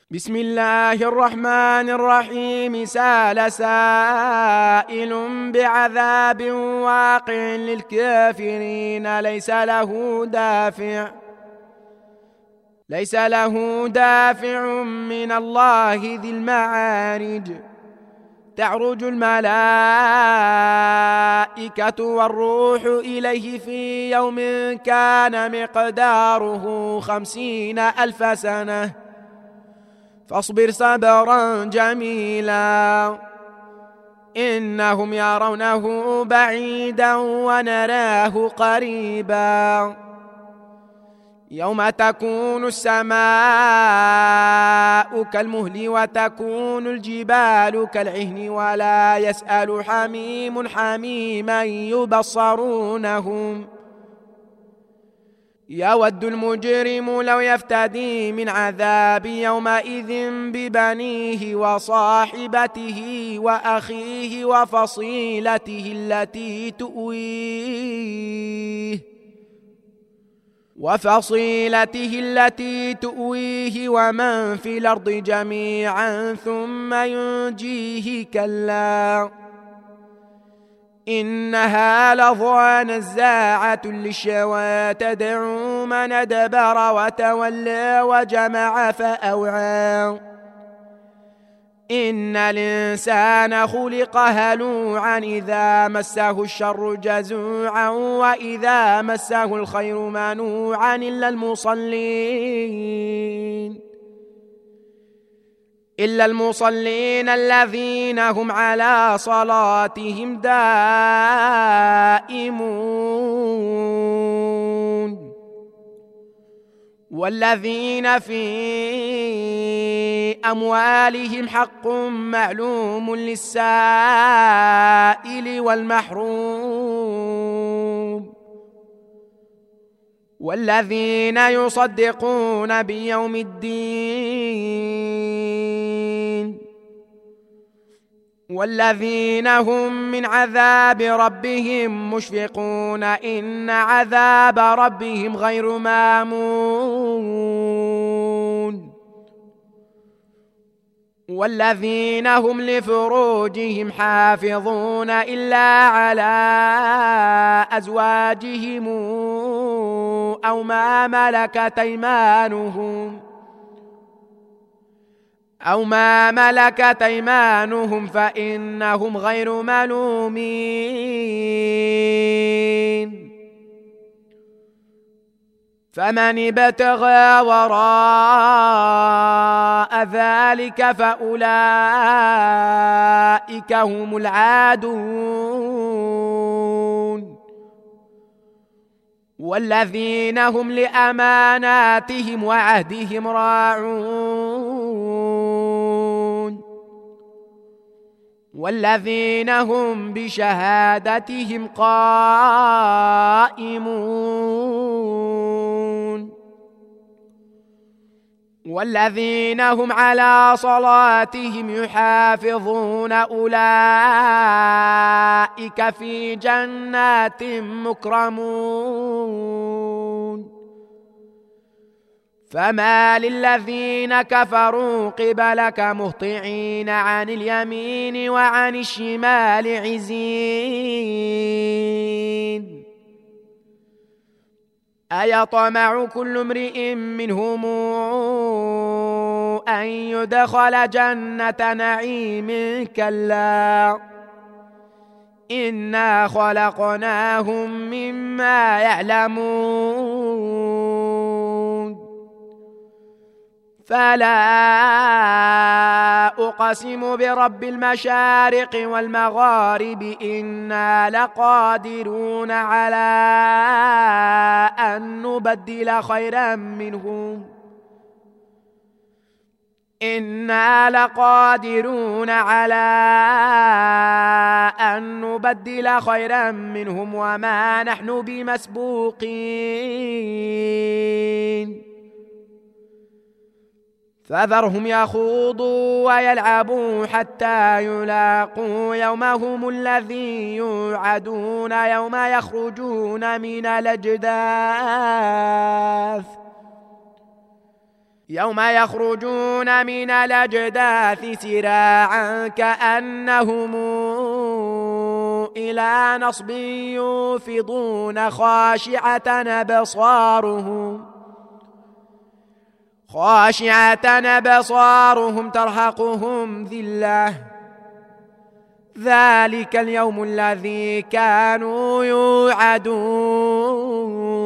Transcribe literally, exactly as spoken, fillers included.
بسم الله الرحمن الرحيم. سال سائل بعذاب واقع للكافرين ليس له دافع ليس له دافع من الله ذي المعارج. تعرج الملائكة والروح إليه في يوم كان مقداره خمسين ألف سنة فاصبر صبرا جميلا إنهم يرونه بعيدا ونراه قريبا. يوم تكون السماء كالمهل وتكون الجبال كالعهن ولا يسأل حميم حميما يبصرونهم. يود المجرم لو يفتدي من عذاب يومئذ ببنيه وصاحبته وأخيه وفصيلته التي تؤويه وفصيلته التي تؤويه ومن في الأرض جميعا ثم ينجيه. كلا إنها لظى نزاعة للشوى تدعو من أدبر وتولى وجمع فأوعى. إن الإنسان خلق هلوعا إذا مسه الشر جزوعا وإذا مسه الخير منوعا إلا المصلين إلا المصلين الذين هم على صلاتهم دائمون والذين في أموالهم حق معلوم للسائل والمحروم والذين يصدقون بيوم الدين والذين هم من عذاب ربهم مشفقون إن عذاب ربهم غير مامون والذين هم لفروجهم حافظون إلا على أزواجهم أو ما ملكت أيمانهم أو ما ملكت أيمانهم فإنهم غير ملومين. فمن ابتغى وراء ذلك فأولئك هم العادون والذين هم لأماناتهم وعهدهم راعون والذين هم بشهادتهم قائمون والذين هم على صلاتهم يحافظون أولئك في جنات مكرمون. فما للذين كفروا قبلك مهطعين عن اليمين وعن الشمال عزين. أيطمع كل امرئ منهم أن يدخل جنة نعيم؟ كلا إنا خلقناهم مما يعلمون. فلا أقسم برب المشارق والمغارب إنا لقادرون على أن نبدل خيرا منهم إنا لقادرون على أن نبدل خيرا منهم وما نحن بمسبوقين. فذرهم يخوضوا ويلعبوا حتى يلاقوا يومهم الذي يوعدون يوم يخرجون من الأجداث يوم يخرجون من الأجداث سراعا كأنهم إلى نصب يوفضون خاشعة أبصارهم خاشعة أبصارهم ترهقهم ذلة ذلك اليوم الذي كانوا يوعدون